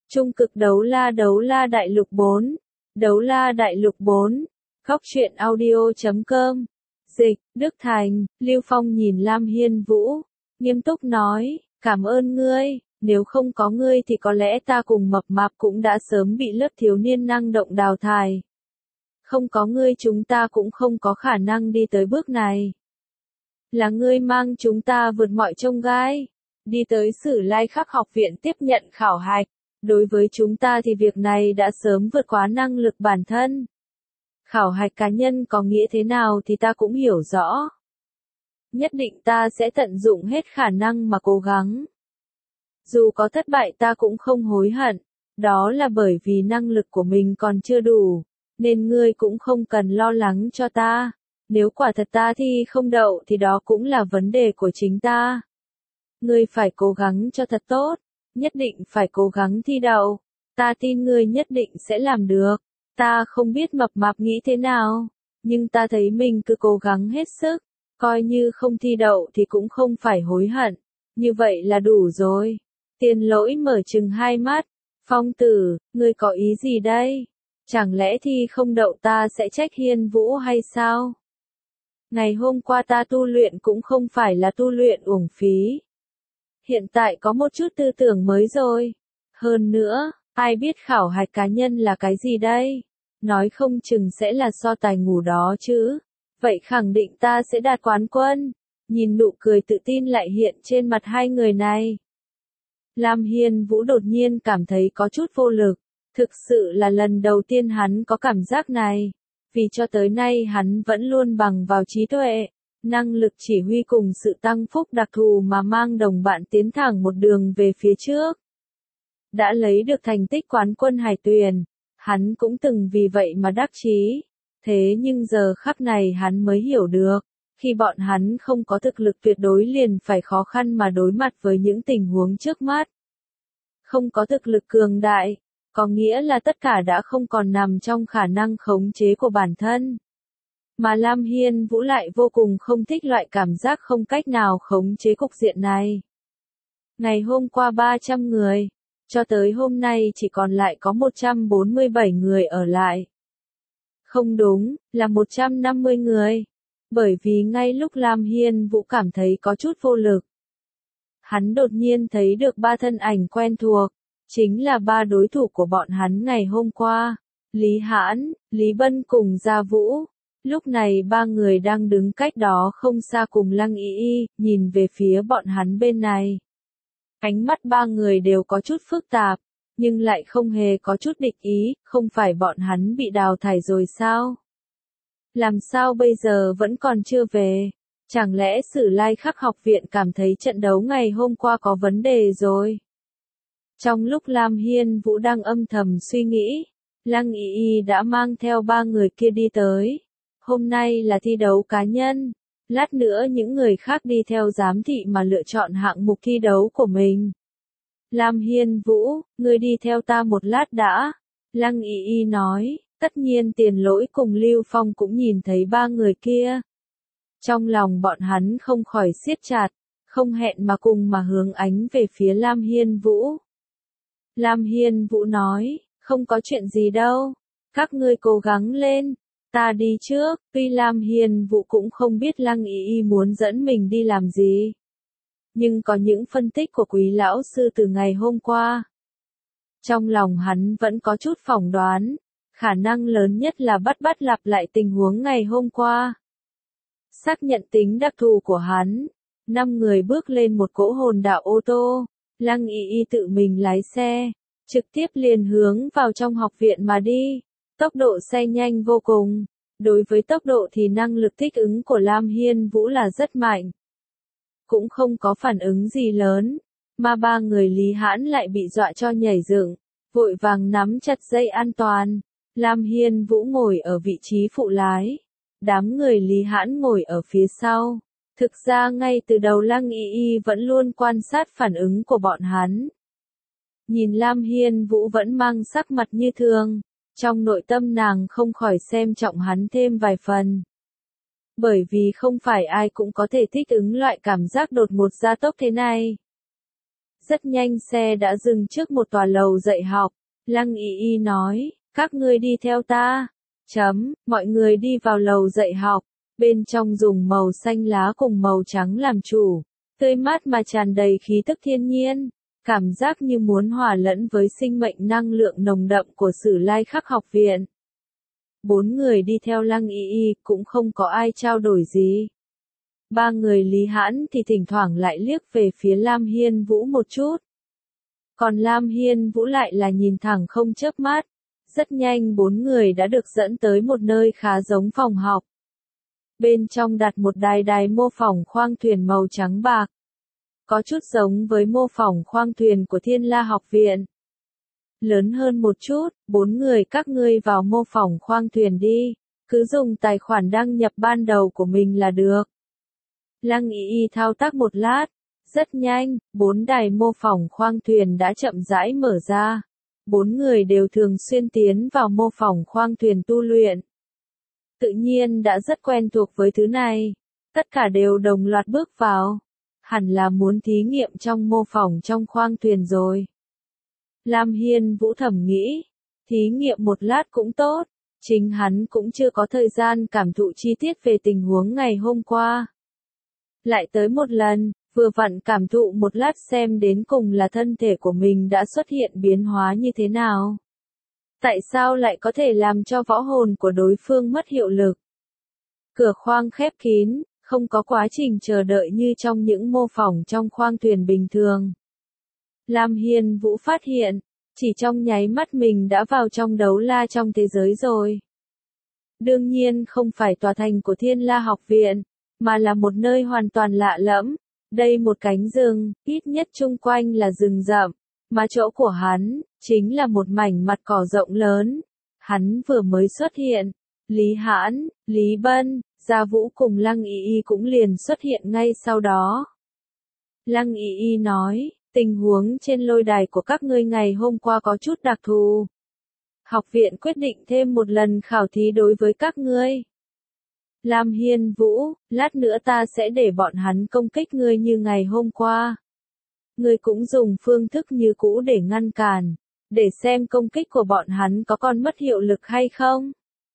Trung cực đấu la đại lục 4. Đấu la đại lục 4. Góc truyện audio.com. Dịch, Đức Thành, Lưu Phong nhìn Lam Hiên Vũ, nghiêm túc nói, cảm ơn ngươi, nếu không có ngươi thì có lẽ ta cùng Mập Mạp cũng đã sớm bị lớp thiếu niên năng động đào thải. Không có ngươi chúng ta cũng không có khả năng đi tới bước này. Là ngươi mang chúng ta vượt mọi chông gai, đi tới Sử Lai Khắc học viện tiếp nhận khảo hạch. Đối với chúng ta thì việc này đã sớm vượt quá năng lực bản thân. Khảo hạch cá nhân có nghĩa thế nào thì ta cũng hiểu rõ. Nhất định ta sẽ tận dụng hết khả năng mà cố gắng. Dù có thất bại ta cũng không hối hận, đó là bởi vì năng lực của mình còn chưa đủ, nên ngươi cũng không cần lo lắng cho ta. Nếu quả thật ta thi không đậu thì đó cũng là vấn đề của chính ta. Ngươi phải cố gắng cho thật tốt. Nhất định phải cố gắng thi đậu, ta tin ngươi nhất định sẽ làm được. Ta không biết Mập Mạp nghĩ thế nào, nhưng ta thấy mình cứ cố gắng hết sức, coi như không thi đậu thì cũng không phải hối hận, như vậy là đủ rồi. Tiền Lỗi mở trừng hai mắt, Phong tử, ngươi có ý gì đây? Chẳng lẽ thi không đậu ta sẽ trách Hiên Vũ hay sao? Ngày hôm qua ta tu luyện cũng không phải là tu luyện uổng phí. Hiện tại có một chút tư tưởng mới rồi. Hơn nữa, ai biết khảo hạch cá nhân là cái gì đây? Nói không chừng sẽ là so tài ngủ đó chứ. Vậy khẳng định ta sẽ đạt quán quân. Nhìn nụ cười tự tin lại hiện trên mặt hai người này. Lam Hiên Vũ đột nhiên cảm thấy có chút vô lực. Thực sự là lần đầu tiên hắn có cảm giác này. Vì cho tới nay hắn vẫn luôn bằng vào trí tuệ, năng lực chỉ huy cùng sự tăng phúc đặc thù mà mang đồng bạn tiến thẳng một đường về phía trước. Đã lấy được thành tích quán quân Hải Tuyền, hắn cũng từng vì vậy mà đắc chí. Thế nhưng giờ khắc này hắn mới hiểu được, khi bọn hắn không có thực lực tuyệt đối liền phải khó khăn mà đối mặt với những tình huống trước mắt. Không có thực lực cường đại, có nghĩa là tất cả đã không còn nằm trong khả năng khống chế của bản thân. Mà Lam Hiên Vũ lại vô cùng không thích loại cảm giác không cách nào khống chế cục diện này. Ngày hôm qua 300 người, cho tới hôm nay chỉ còn lại có 147 người ở lại. Không đúng, là 150 người. Bởi vì ngay lúc Lam Hiên Vũ cảm thấy có chút vô lực, hắn đột nhiên thấy được ba thân ảnh quen thuộc, chính là ba đối thủ của bọn hắn ngày hôm qua, Lý Hãn, Lý Bân cùng Gia Vũ. Lúc này ba người đang đứng cách đó không xa cùng Lăng Y Y, nhìn về phía bọn hắn bên này. Ánh mắt ba người đều có chút phức tạp, nhưng lại không hề có chút địch ý, không phải bọn hắn bị đào thải rồi sao? Làm sao bây giờ vẫn còn chưa về? Chẳng lẽ Sử Lai Khắc học viện cảm thấy trận đấu ngày hôm qua có vấn đề rồi? Trong lúc Lam Hiên Vũ đang âm thầm suy nghĩ, Lăng Y Y đã mang theo ba người kia đi tới. Hôm nay là thi đấu cá nhân, lát nữa những người khác đi theo giám thị mà lựa chọn hạng mục thi đấu của mình. Lam Hiên Vũ, ngươi đi theo ta một lát đã. Lăng Y Y nói, tất nhiên Tiền Lỗi cùng Lưu Phong cũng nhìn thấy ba người kia. Trong lòng bọn hắn không khỏi siết chặt, không hẹn mà cùng mà hướng ánh về phía Lam Hiên Vũ. Lam Hiên Vũ nói, không có chuyện gì đâu, các ngươi cố gắng lên. Ta đi trước, tuy Lam Hiên Vũ cũng không biết Lăng Y Y muốn dẫn mình đi làm gì. Nhưng có những phân tích của Quý lão sư từ ngày hôm qua. Trong lòng hắn vẫn có chút phỏng đoán, khả năng lớn nhất là bắt lặp lại tình huống ngày hôm qua. Xác nhận tính đặc thù của hắn, 5 người bước lên một cỗ hồn đạo ô tô, Lăng Y Y tự mình lái xe, trực tiếp liền hướng vào trong học viện mà đi. Tốc độ xe nhanh vô cùng. Đối với tốc độ thì năng lực thích ứng của Lam Hiên Vũ là rất mạnh. Cũng không có phản ứng gì lớn, mà ba người Lý Hãn lại bị dọa cho nhảy dựng, vội vàng nắm chặt dây an toàn. Lam Hiên Vũ ngồi ở vị trí phụ lái, đám người Lý Hãn ngồi ở phía sau. Thực ra ngay từ đầu Lăng Y Y vẫn luôn quan sát phản ứng của bọn hắn. Nhìn Lam Hiên Vũ vẫn mang sắc mặt như thường. Trong nội tâm nàng không khỏi xem trọng hắn thêm vài phần. Bởi vì không phải ai cũng có thể thích ứng loại cảm giác đột ngột gia tốc thế này. Rất nhanh xe đã dừng trước một tòa lầu dạy học. Lăng Y Y nói, các ngươi đi theo ta. Mọi người đi vào lầu dạy học. Bên trong dùng màu xanh lá cùng màu trắng làm chủ. Tươi mát mà tràn đầy khí tức thiên nhiên. Cảm giác như muốn hòa lẫn với sinh mệnh năng lượng nồng đậm của Sử Lai Khắc học viện. 4 người đi theo Lăng Y Y cũng không có ai trao đổi gì. 3 người Lý Hãn thì thỉnh thoảng lại liếc về phía Lam Hiên Vũ một chút. Còn Lam Hiên Vũ lại là nhìn thẳng không chớp mắt. Rất nhanh 4 người đã được dẫn tới một nơi khá giống phòng học. Bên trong đặt một đài mô phỏng khoang thuyền màu trắng bạc. Có chút giống với mô phỏng khoang thuyền của Thiên La học viện. Lớn hơn một chút, 4 người các ngươi vào mô phỏng khoang thuyền đi. Cứ dùng tài khoản đăng nhập ban đầu của mình là được. Lăng Y Y thao tác một lát. Rất nhanh, 4 đài mô phỏng khoang thuyền đã chậm rãi mở ra. 4 người đều thường xuyên tiến vào mô phỏng khoang thuyền tu luyện. Tự nhiên đã rất quen thuộc với thứ này. Tất cả đều đồng loạt bước vào. Hẳn là muốn thí nghiệm trong mô phỏng trong khoang thuyền rồi. Lam Hiên Vũ thầm nghĩ. Thí nghiệm một lát cũng tốt. Chính hắn cũng chưa có thời gian cảm thụ chi tiết về tình huống ngày hôm qua. Lại tới một lần, vừa vặn cảm thụ một lát xem đến cùng là thân thể của mình đã xuất hiện biến hóa như thế nào. Tại sao lại có thể làm cho võ hồn của đối phương mất hiệu lực? Cửa khoang khép kín, không có quá trình chờ đợi như trong những mô phỏng trong khoang thuyền bình thường. Lam Hiên Vũ phát hiện, chỉ trong nháy mắt mình đã vào trong đấu la trong thế giới rồi. Đương nhiên không phải tòa thành của Thiên La học viện, mà là một nơi hoàn toàn lạ lẫm. Đây một cánh rừng, ít nhất chung quanh là rừng rậm, mà chỗ của hắn, chính là một mảnh mặt cỏ rộng lớn. Hắn vừa mới xuất hiện, Lý Hãn, Lý Bân, Gia Vũ cùng Lăng Y Y cũng liền xuất hiện ngay sau đó. Lăng Y Y nói, tình huống trên lôi đài của các ngươi ngày hôm qua có chút đặc thù. Học viện quyết định thêm một lần khảo thí đối với các ngươi. Lam Hiên Vũ, lát nữa ta sẽ để bọn hắn công kích ngươi như ngày hôm qua. Ngươi cũng dùng phương thức như cũ để ngăn cản, để xem công kích của bọn hắn có còn mất hiệu lực hay không.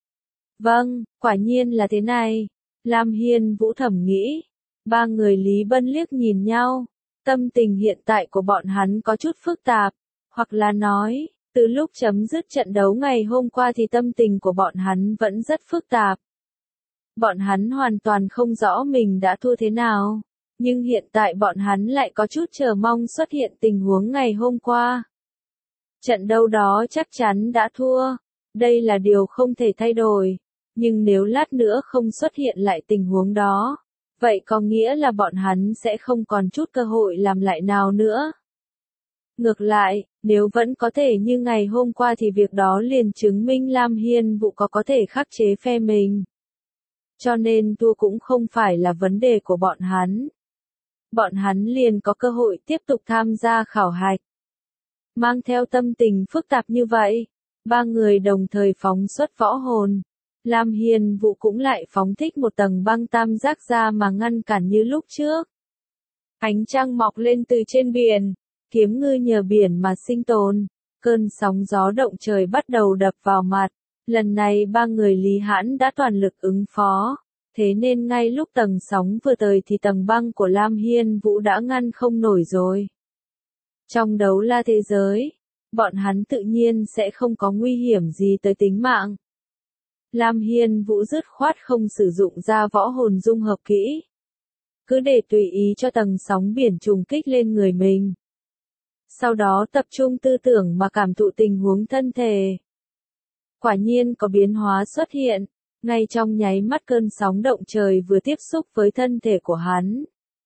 Vâng, quả nhiên là thế này. Lam Hiên Vũ thầm nghĩ. 3 người Lý Bân liếc nhìn nhau. Tâm tình hiện tại của bọn hắn có chút phức tạp. Hoặc là nói, từ lúc chấm dứt trận đấu ngày hôm qua thì tâm tình của bọn hắn vẫn rất phức tạp. Bọn hắn hoàn toàn không rõ mình đã thua thế nào. Nhưng hiện tại bọn hắn lại có chút chờ mong xuất hiện tình huống ngày hôm qua. Trận đấu đó chắc chắn đã thua. Đây là điều không thể thay đổi. Nhưng nếu lát nữa không xuất hiện lại tình huống đó, vậy có nghĩa là bọn hắn sẽ không còn chút cơ hội làm lại nào nữa. Ngược lại, nếu vẫn có thể như ngày hôm qua thì việc đó liền chứng minh Lam Hiên Vũ có thể khắc chế phe mình. Cho nên thua cũng không phải là vấn đề của bọn hắn. Bọn hắn liền có cơ hội tiếp tục tham gia khảo hạch. Mang theo tâm tình phức tạp như vậy, 3 người đồng thời phóng xuất võ hồn. Lam Hiên Vũ cũng lại phóng thích một tầng băng tam giác ra mà ngăn cản như lúc trước. Ánh trăng mọc lên từ trên biển, kiếm ngư nhờ biển mà sinh tồn. Cơn sóng gió động trời bắt đầu đập vào mặt. Lần này 3 người Lý Hãn đã toàn lực ứng phó. Thế nên ngay lúc tầng sóng vừa tới thì tầng băng của Lam Hiên Vũ đã ngăn không nổi rồi. Trong đấu la thế giới, bọn hắn tự nhiên sẽ không có nguy hiểm gì tới tính mạng. Lam Hiên Vũ dứt khoát không sử dụng ra võ hồn dung hợp kỹ. Cứ để tùy ý cho tầng sóng biển trùng kích lên người mình. Sau đó tập trung tư tưởng mà cảm thụ tình huống thân thể. Quả nhiên có biến hóa xuất hiện, ngay trong nháy mắt cơn sóng động trời vừa tiếp xúc với thân thể của hắn.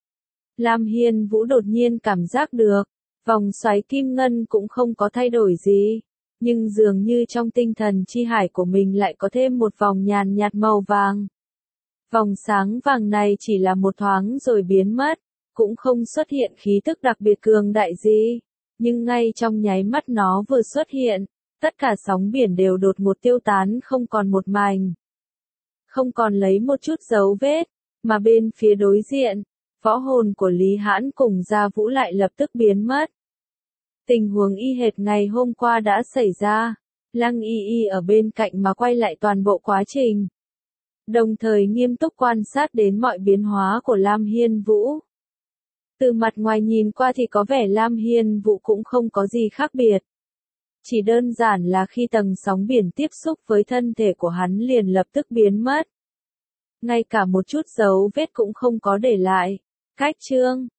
Lam Hiên Vũ đột nhiên cảm giác được, vòng xoáy kim ngân cũng không có thay đổi gì, nhưng dường như trong tinh thần chi hải của mình lại có thêm một vòng nhàn nhạt màu vàng. Vòng sáng vàng này chỉ là một thoáng rồi biến mất, cũng không xuất hiện khí tức đặc biệt cường đại gì, nhưng ngay trong nháy mắt nó vừa xuất hiện, tất cả sóng biển đều đột ngột tiêu tán không còn một mảnh. Không còn lấy một chút dấu vết, mà bên phía đối diện, võ hồn của Lý Hãn cùng Gia Vũ lại lập tức biến mất. Tình huống y hệt ngày hôm qua đã xảy ra, Lăng Y Y ở bên cạnh mà quay lại toàn bộ quá trình. Đồng thời nghiêm túc quan sát đến mọi biến hóa của Lam Hiên Vũ. Từ mặt ngoài nhìn qua thì có vẻ Lam Hiên Vũ cũng không có gì khác biệt. Chỉ đơn giản là khi tầng sóng biển tiếp xúc với thân thể của hắn liền lập tức biến mất. Ngay cả một chút dấu vết cũng không có để lại. Cách chương